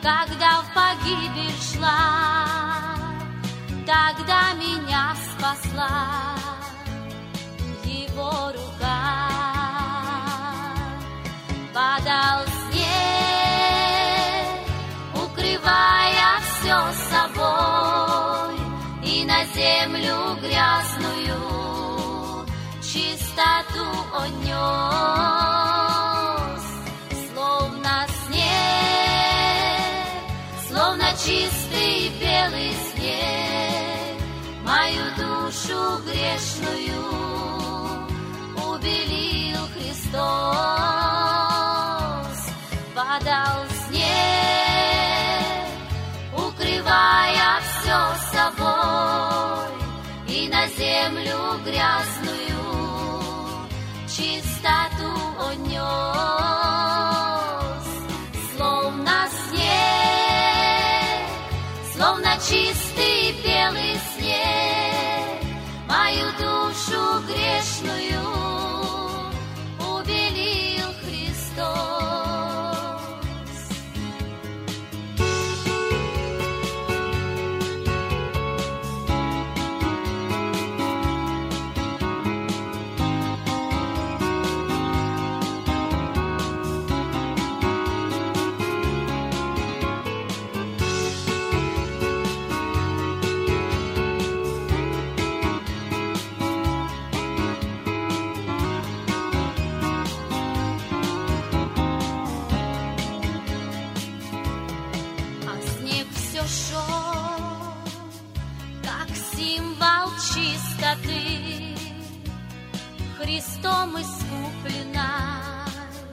когда в погибель шла, тогда меня спасла Его рука. Падал снег, укрывая все собой, и на землю грязную чистоту он нес, словно снег, словно чистый белый снег, мою душу грешную убелил Христос. Падал снег, укрывая все собой, и на землю грязную чистоту он нес, словно снег, словно чистый белый снег, мою душу грешную убелил Христос. Христом искуплена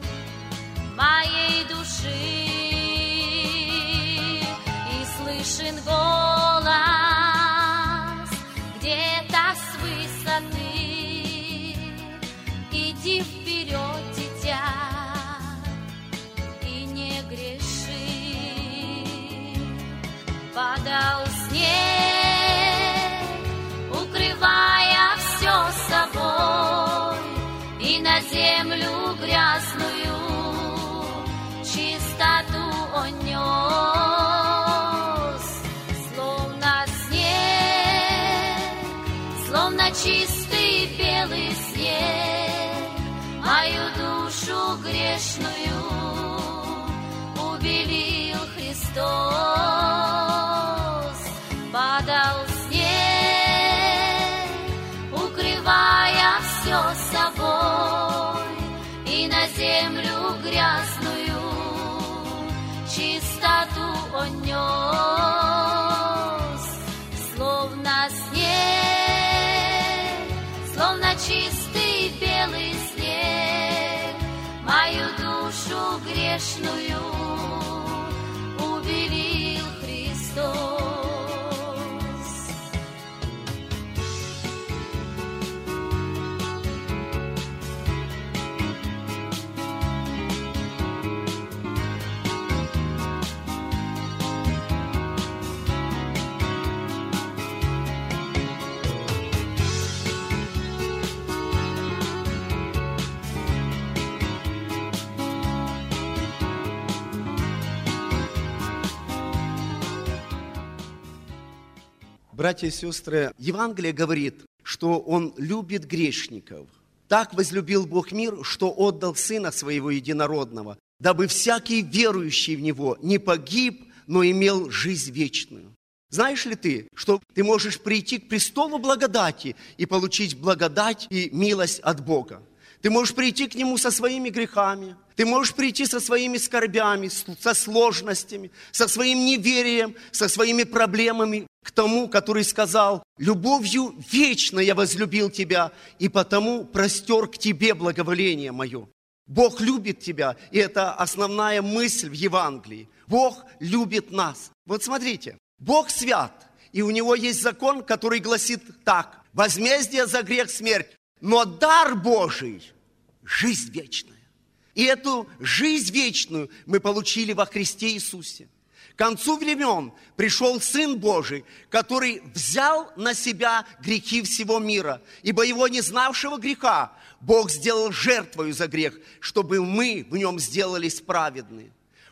моей души, и слышен голос где-то с высоты: иди вперед, дитя, и не греши. Падал снег, укрывая все собой, и на землю грязную чистоту он нес, словно снег, словно чистый белый снег, мою душу грешную убелил Христос. Падал снег, укрывая все собой, и на землю грязную чистоту он нес, словно снег, словно чистый белый снег, мою душу грешную убелил Христос. Братья и сестры, Евангелие говорит, что Он любит грешников. Так возлюбил Бог мир, что отдал Сына Своего Единородного, дабы всякий верующий в Него не погиб, но имел жизнь вечную. Знаешь ли ты, что ты можешь прийти к престолу благодати и получить благодать и милость от Бога? Ты можешь прийти к Нему со своими грехами, ты можешь прийти со своими скорбями, со сложностями, со своим неверием, со своими проблемами к тому, который сказал: «Любовью вечно я возлюбил тебя, и потому простер к тебе благоволение мое». Бог любит тебя, и это основная мысль в Евангелии. Бог любит нас. Вот смотрите, Бог свят, и у Него есть закон, который гласит так: возмездие за грех — смерть, но дар Божий — жизнь вечная. И эту жизнь вечную мы получили во Христе Иисусе. К концу времен пришел Сын Божий, который взял на себя грехи всего мира, ибо Его не знавшего греха Бог сделал жертвою за грех, чтобы мы в Нем сделались праведны.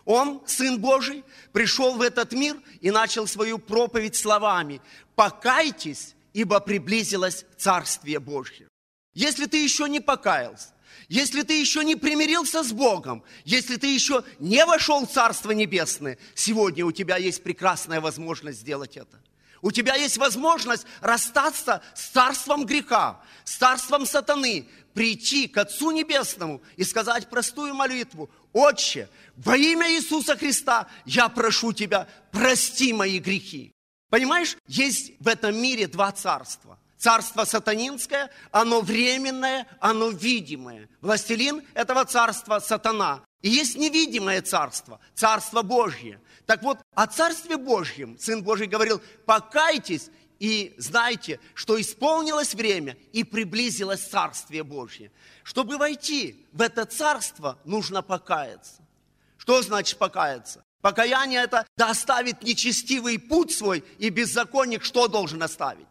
Он, Сын Божий, пришел в этот мир и начал свою проповедь словами: «Покайтесь, ибо приблизилось Царствие Божье». Если ты еще не покаялся, если ты еще не примирился с Богом, если ты еще не вошел в Царство Небесное, сегодня у тебя есть прекрасная возможность сделать это. У тебя есть возможность расстаться с царством греха, с царством сатаны, прийти к Отцу Небесному и сказать простую молитву: «Отче, во имя Иисуса Христа я прошу Тебя, прости мои грехи». Понимаешь, есть в этом мире два царства. Царство сатанинское, оно временное, оно видимое. Властелин этого царства – сатана. И есть невидимое царство, Царство Божье. Так вот, о Царстве Божьем Сын Божий говорил: покайтесь и знайте, что исполнилось время и приблизилось Царствие Божье. Чтобы войти в это царство, нужно покаяться. Что значит покаяться? Покаяние – это да оставит нечестивый путь свой, и беззаконник что должен оставить?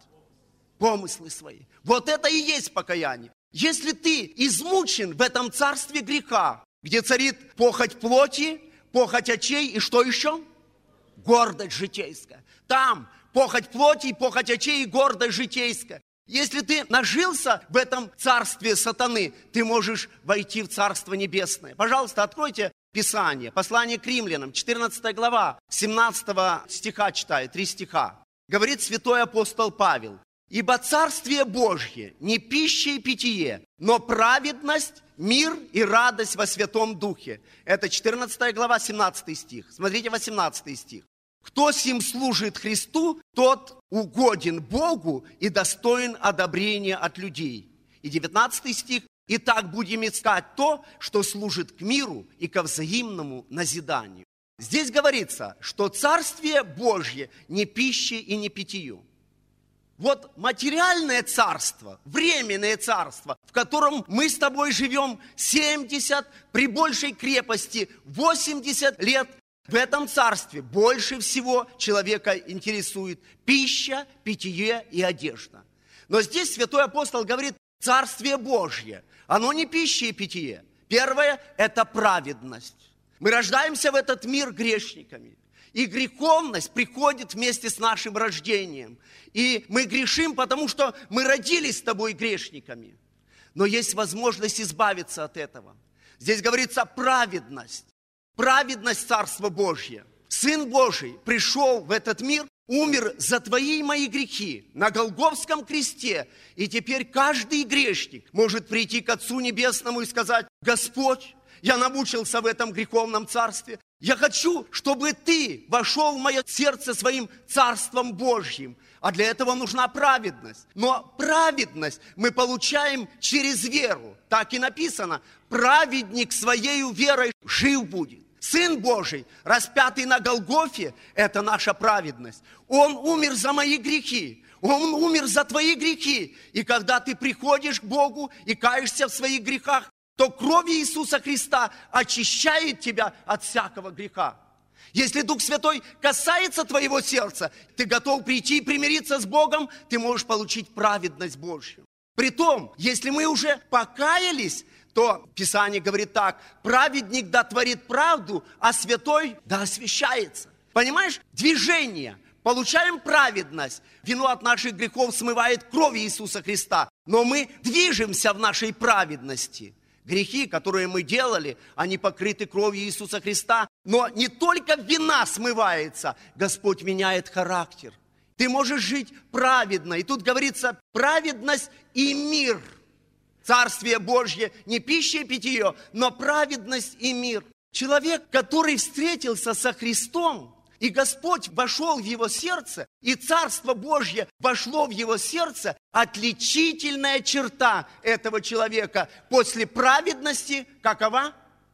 Помыслы свои. Вот это и есть покаяние. Если ты измучен в этом царстве греха, где царит похоть плоти, похоть очей и что еще? Гордость житейская. Там похоть плоти, похоть очей и гордость житейская. Если ты нажился в этом царстве сатаны, ты можешь войти в Царство Небесное. Пожалуйста, откройте Писание, послание к Римлянам, 14 глава, 17 стиха читаю, 3 стиха. Говорит святой апостол Павел: «Ибо Царствие Божье не пища и питье, но праведность, мир и радость во Святом Духе». Это 14 глава, 17 стих. Смотрите 18 стих. «Кто сим служит Христу, тот угоден Богу и достоин одобрения от людей». И 19 стих. «Итак, будем искать то, что служит к миру и ко взаимному назиданию». Здесь говорится, что Царствие Божье не пища и не питью. Вот материальное царство, временное царство, в котором мы с тобой живем 70, при большей крепости 80 лет, в этом царстве больше всего человека интересует пища, питье и одежда. Но здесь святой апостол говорит: Царствие Божье, оно не пища и питье. Первое – это праведность. Мы рождаемся в этот мир грешниками. И греховность приходит вместе с нашим рождением. И мы грешим, потому что мы родились с тобой грешниками. Но есть возможность избавиться от этого. Здесь говорится праведность. Праведность Царства Божье. Сын Божий пришел в этот мир, умер за твои и мои грехи на Голгофском кресте. И теперь каждый грешник может прийти к Отцу Небесному и сказать: Господь, я намучился в этом греховном царстве. Я хочу, чтобы Ты вошел в мое сердце своим Царством Божьим. А для этого нужна праведность. Но праведность мы получаем через веру. Так и написано: праведник своею верой жив будет. Сын Божий, распятый на Голгофе, это наша праведность. Он умер за мои грехи. Он умер за твои грехи. И когда ты приходишь к Богу и каешься в своих грехах, то кровь Иисуса Христа очищает тебя от всякого греха. Если Дух Святой касается твоего сердца, ты готов прийти и примириться с Богом, ты можешь получить праведность Божью. Притом, если мы уже покаялись, то Писание говорит так: праведник да творит правду, а святой да освящается. Понимаешь? Движение. Получаем праведность. Вину от наших грехов смывает кровь Иисуса Христа. Но мы движемся в нашей праведности. Грехи, которые мы делали, они покрыты кровью Иисуса Христа. Но не только вина смывается, Господь меняет характер. Ты можешь жить праведно. И тут говорится: праведность и мир. Царствие Божье не пища и питье, но праведность и мир. Человек, который встретился со Христом, и Господь вошел в его сердце, и Царство Божье вошло в его сердце, отличительная черта этого человека после праведности какова?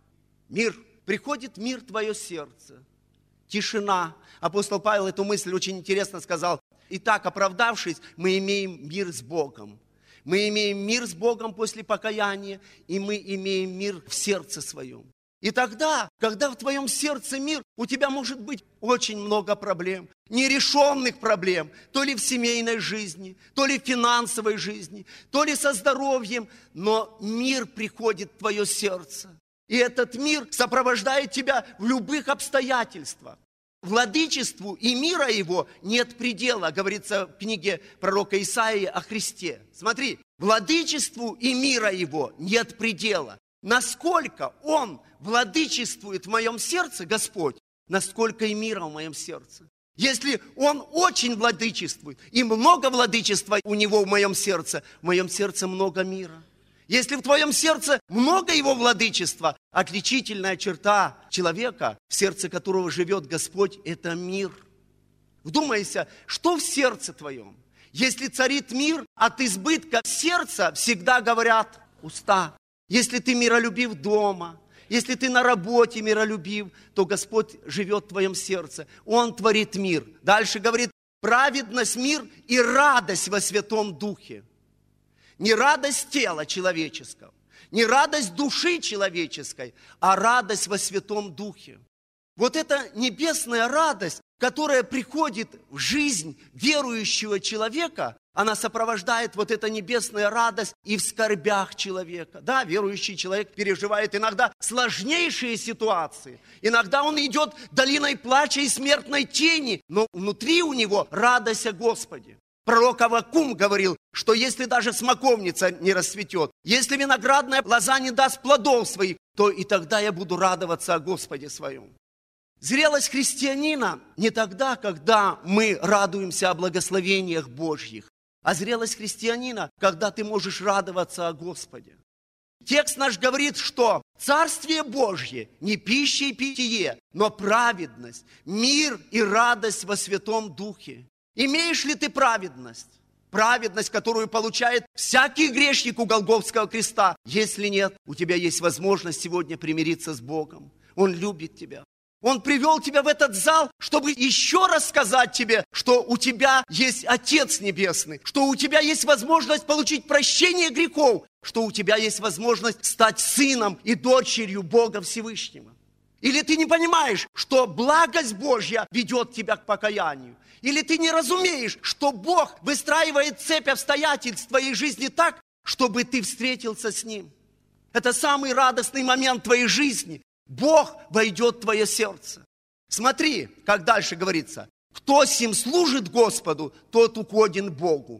Мир. Приходит мир в твое сердце. Тишина. Апостол Павел эту мысль очень интересно сказал. Итак, оправдавшись, мы имеем мир с Богом. Мы имеем мир с Богом после покаяния, и мы имеем мир в сердце своем. И тогда, когда в твоем сердце мир, у тебя может быть очень много проблем, нерешенных проблем, то ли в семейной жизни, то ли в финансовой жизни, то ли со здоровьем, но мир приходит в твое сердце. И этот мир сопровождает тебя в любых обстоятельствах. Владычеству и мира его нет предела, говорится в книге пророка Исаии о Христе. Смотри, владычеству и мира его нет предела. Насколько Он владычествует в моем сердце, Господь, насколько и мира в моем сердце. Если Он очень владычествует, и много владычества у Него в моем сердце много мира. Если в твоем сердце много Его владычества, отличительная черта человека, в сердце которого живет Господь, это мир. Вдумайся, что в сердце твоем? Если царит мир, от избытка сердца всегда говорят уста. Если ты миролюбив дома, если ты на работе миролюбив, то Господь живет в твоем сердце. Он творит мир. Дальше говорит, праведность, мир и радость во Святом Духе. Не радость тела человеческого, не радость души человеческой, а радость во Святом Духе. Вот эта небесная радость, которая приходит в жизнь верующего человека, она сопровождает вот эта небесная радость и в скорбях человека. Да, верующий человек переживает иногда сложнейшие ситуации. Иногда он идет долиной плача и смертной тени, но внутри у него радость о Господе. Пророк Аввакум говорил, что если даже смоковница не расцветет, если виноградная лоза не даст плодов своих, то и тогда я буду радоваться о Господе своем. Зрелость христианина не тогда, когда мы радуемся о благословениях Божьих, а зрелость христианина, когда ты можешь радоваться о Господе. Текст наш говорит, что Царствие Божье не пища и питье, но праведность, мир и радость во Святом Духе. Имеешь ли ты праведность? Праведность, которую получает всякий грешник у Голгофского креста. Если нет, у тебя есть возможность сегодня примириться с Богом. Он любит тебя. Он привел тебя в этот зал, чтобы еще раз сказать тебе, что у тебя есть Отец Небесный, что у тебя есть возможность получить прощение грехов, что у тебя есть возможность стать сыном и дочерью Бога Всевышнего. Или ты не понимаешь, что благость Божья ведет тебя к покаянию? Или ты не разумеешь, что Бог выстраивает цепь обстоятельств в твоей жизни так, чтобы ты встретился с Ним? Это самый радостный момент твоей жизни. Бог войдет в твое сердце. Смотри, как дальше говорится. Кто сим служит Господу, тот угоден Богу.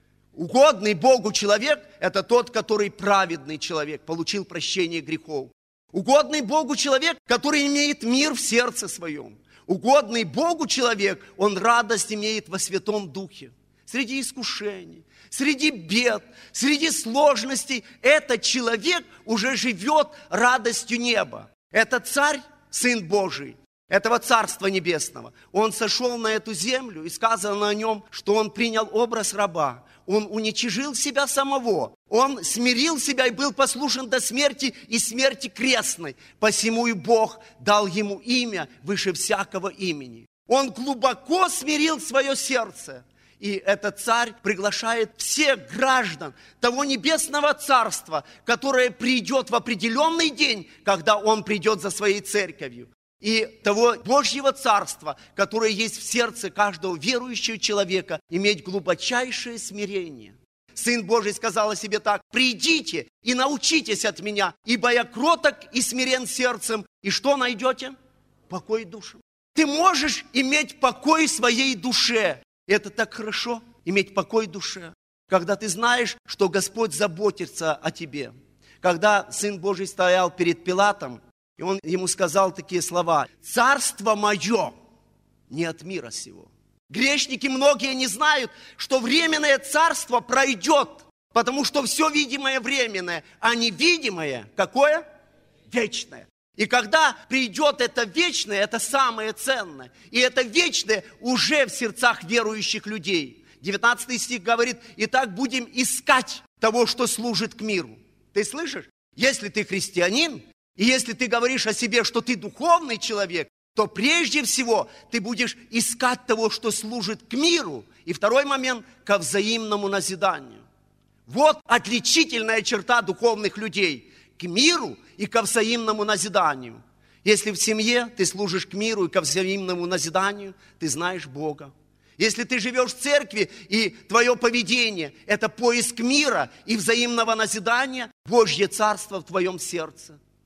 Угодный Богу человек – это тот, который праведный человек, получил прощение грехов. Угодный Богу человек, который имеет мир в сердце своем. Угодный Богу человек, он радость имеет во Святом Духе. Среди искушений, среди бед, среди сложностей этот человек уже живет радостью неба. Это царь, Сын Божий, этого Царства Небесного. Он сошел на эту землю, и сказано о нем, что он принял образ раба. Он уничижил себя самого. Он смирил себя и был послушен до смерти и смерти крестной. Посему и Бог дал ему имя выше всякого имени. Он глубоко смирил свое сердце. И этот царь приглашает всех граждан того небесного царства, которое придет в определенный день, когда он придет за своей церковью. И того Божьего царства, которое есть в сердце каждого верующего человека, иметь глубочайшее смирение. Сын Божий сказал о себе так: «Придите и научитесь от меня, ибо я кроток и смирен сердцем». И что найдете? Покой душам. Ты можешь иметь покой своей душе. Это так хорошо, иметь покой душе, когда ты знаешь, что Господь заботится о тебе. Когда Сын Божий стоял перед Пилатом, и он ему сказал такие слова: «Царство мое не от мира сего». Грешники многие не знают, что временное царство пройдет, потому что все видимое временное, а невидимое какое? Вечное. И когда придет это вечное, это самое ценное. И это вечное уже в сердцах верующих людей. 19 стих говорит: «Итак, будем искать того, что служит к миру». Ты слышишь? Если ты христианин, и если ты говоришь о себе, что ты духовный человек, то прежде всего ты будешь искать того, что служит к миру. И второй момент – ко взаимному назиданию. Вот отличительная черта духовных людей – к миру и ко взаимному назиданию. Если в семье ты служишь к миру и ко взаимному назиданию, ты знаешь Бога. Если ты живешь в церкви, и твое поведение – это поиск мира и взаимного назидания, Божье царство в твоем сердце.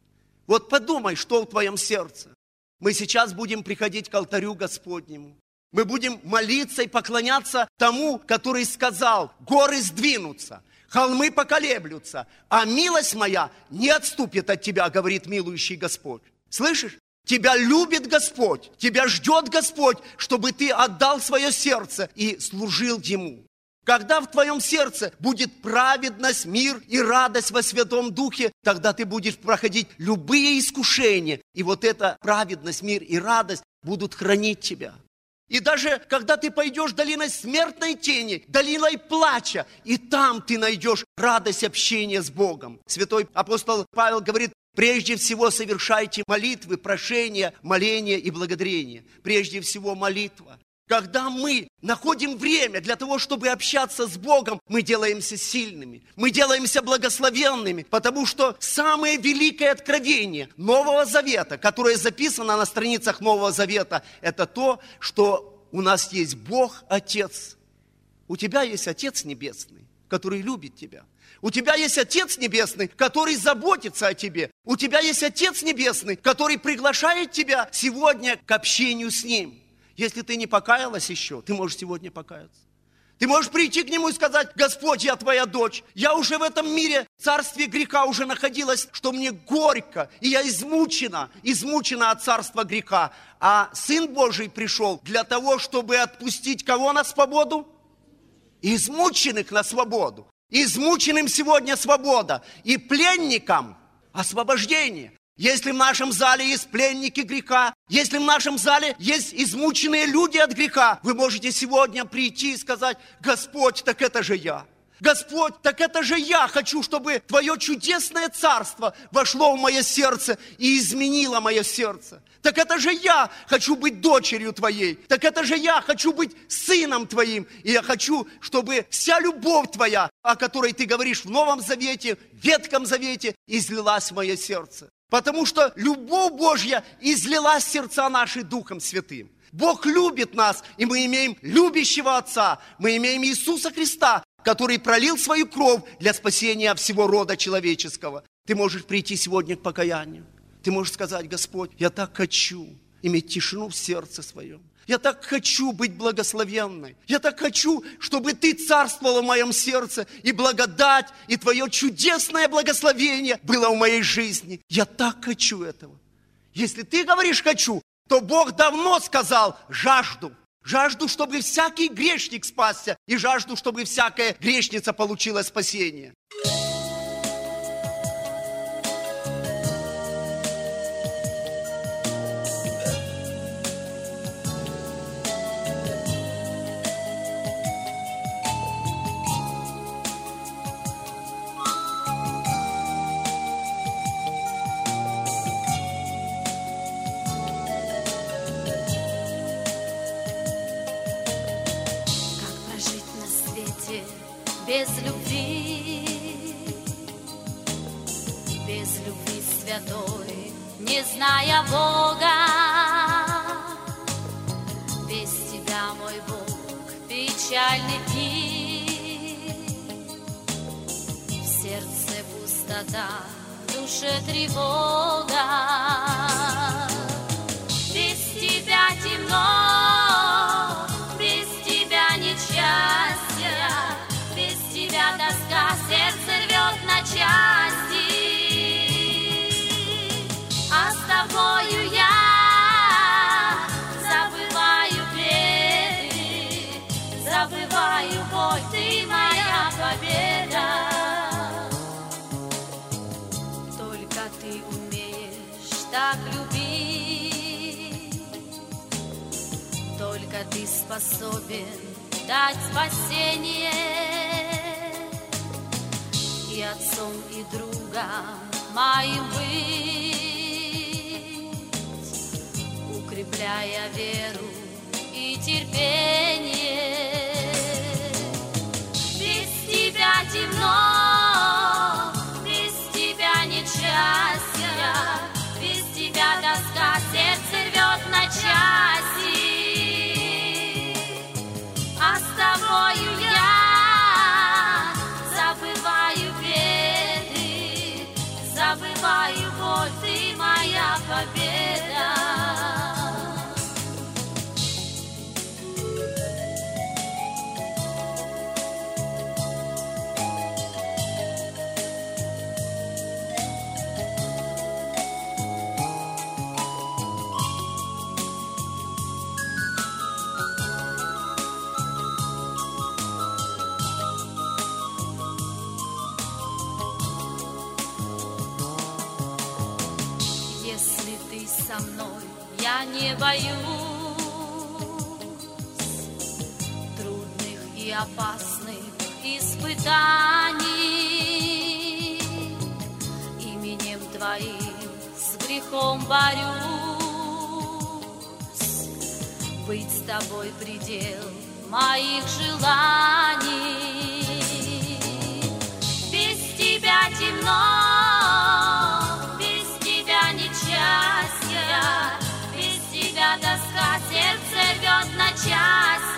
Вот подумай, что в твоем сердце. Мы сейчас будем приходить к алтарю Господнему. Мы будем молиться и поклоняться тому, который сказал: горы сдвинутся, холмы поколеблются, а милость моя не отступит от тебя, говорит милующий Господь. Слышишь? Тебя любит Господь, тебя ждет Господь, чтобы ты отдал свое сердце и служил Ему. Когда в твоем сердце будет праведность, мир и радость во Святом Духе, тогда ты будешь проходить любые искушения. И вот эта праведность, мир и радость будут хранить тебя. И даже когда ты пойдешь долиной смертной тени, долиной плача, и там ты найдешь радость общения с Богом. Святой апостол Павел говорит: прежде всего совершайте молитвы, прошения, моления и благодарения. Прежде всего молитва. Когда мы находим время для того, чтобы общаться с Богом, мы делаемся сильными, мы делаемся благословенными, потому что самое великое откровение Нового Завета, которое записано на страницах Нового Завета, это то, что у нас есть Бог Отец. У тебя есть Отец Небесный, который любит тебя. У тебя есть Отец Небесный, который заботится о тебе. У тебя есть Отец Небесный, который приглашает тебя сегодня к общению с Ним. Если ты не покаялась еще, ты можешь сегодня покаяться. Ты можешь прийти к Нему и сказать: Господь, я твоя дочь. Я уже в этом мире, в царстве греха уже находилась, что мне горько, и я измучена от царства греха. А Сын Божий пришел для того, чтобы отпустить кого на свободу? Измученных на свободу. Измученным сегодня свобода. И пленникам освобождение. Если в нашем зале есть пленники греха, если в нашем зале есть измученные люди от греха, вы можете сегодня прийти и сказать: Господь, так это же я. Господь, так это же я хочу, чтобы Твое чудесное царство вошло в мое сердце и изменило мое сердце. Так это же я хочу быть дочерью Твоей. Так это же я хочу быть сыном Твоим. И я хочу, чтобы вся любовь Твоя, о которой Ты говоришь в Новом Завете, в Ветхом Завете, излилась в мое сердце. Потому что любовь Божья излилась в сердца наши Духом Святым. Бог любит нас, и мы имеем любящего Отца. Мы имеем Иисуса Христа, который пролил свою кровь для спасения всего рода человеческого. Ты можешь прийти сегодня к покаянию. Ты можешь сказать: Господь, я так хочу иметь тишину в сердце своем. Я так хочу быть благословенной. Я так хочу, чтобы Ты царствовала в моем сердце, и благодать, и Твое чудесное благословение было в моей жизни. Я так хочу этого. Если ты говоришь «хочу», то Бог давно сказал «жажду». Жажду, чтобы всякий грешник спасся, и жажду, чтобы всякая грешница получила спасение. Без любви святой, не зная Бога, без Тебя, мой Бог, печальны дни, в сердце пустота, в душе тревога, без Тебя темно, без Тебя несчастье. Без Тебя тоска сердце рвет на части, а с Тобою я забываю беды, забываю боль, Ты моя победа. Только Ты умеешь так любить, только Ты способен дать спасение. И отцом, и другом моим быть, укрепляя веру и терпение. Без Тебя темно, без Тебя несчастье, без Тебя тоска сердце рвет на части, а с Тобою я забываю беды, забываю боль, Ты я не боюсь трудных и опасных испытаний. Именем Твоим с грехом борюсь. Быть с Тобой предел моих желаний. Без Тебя темно, без Тебя несчастье, без Тебя тоска сердце рвет на части.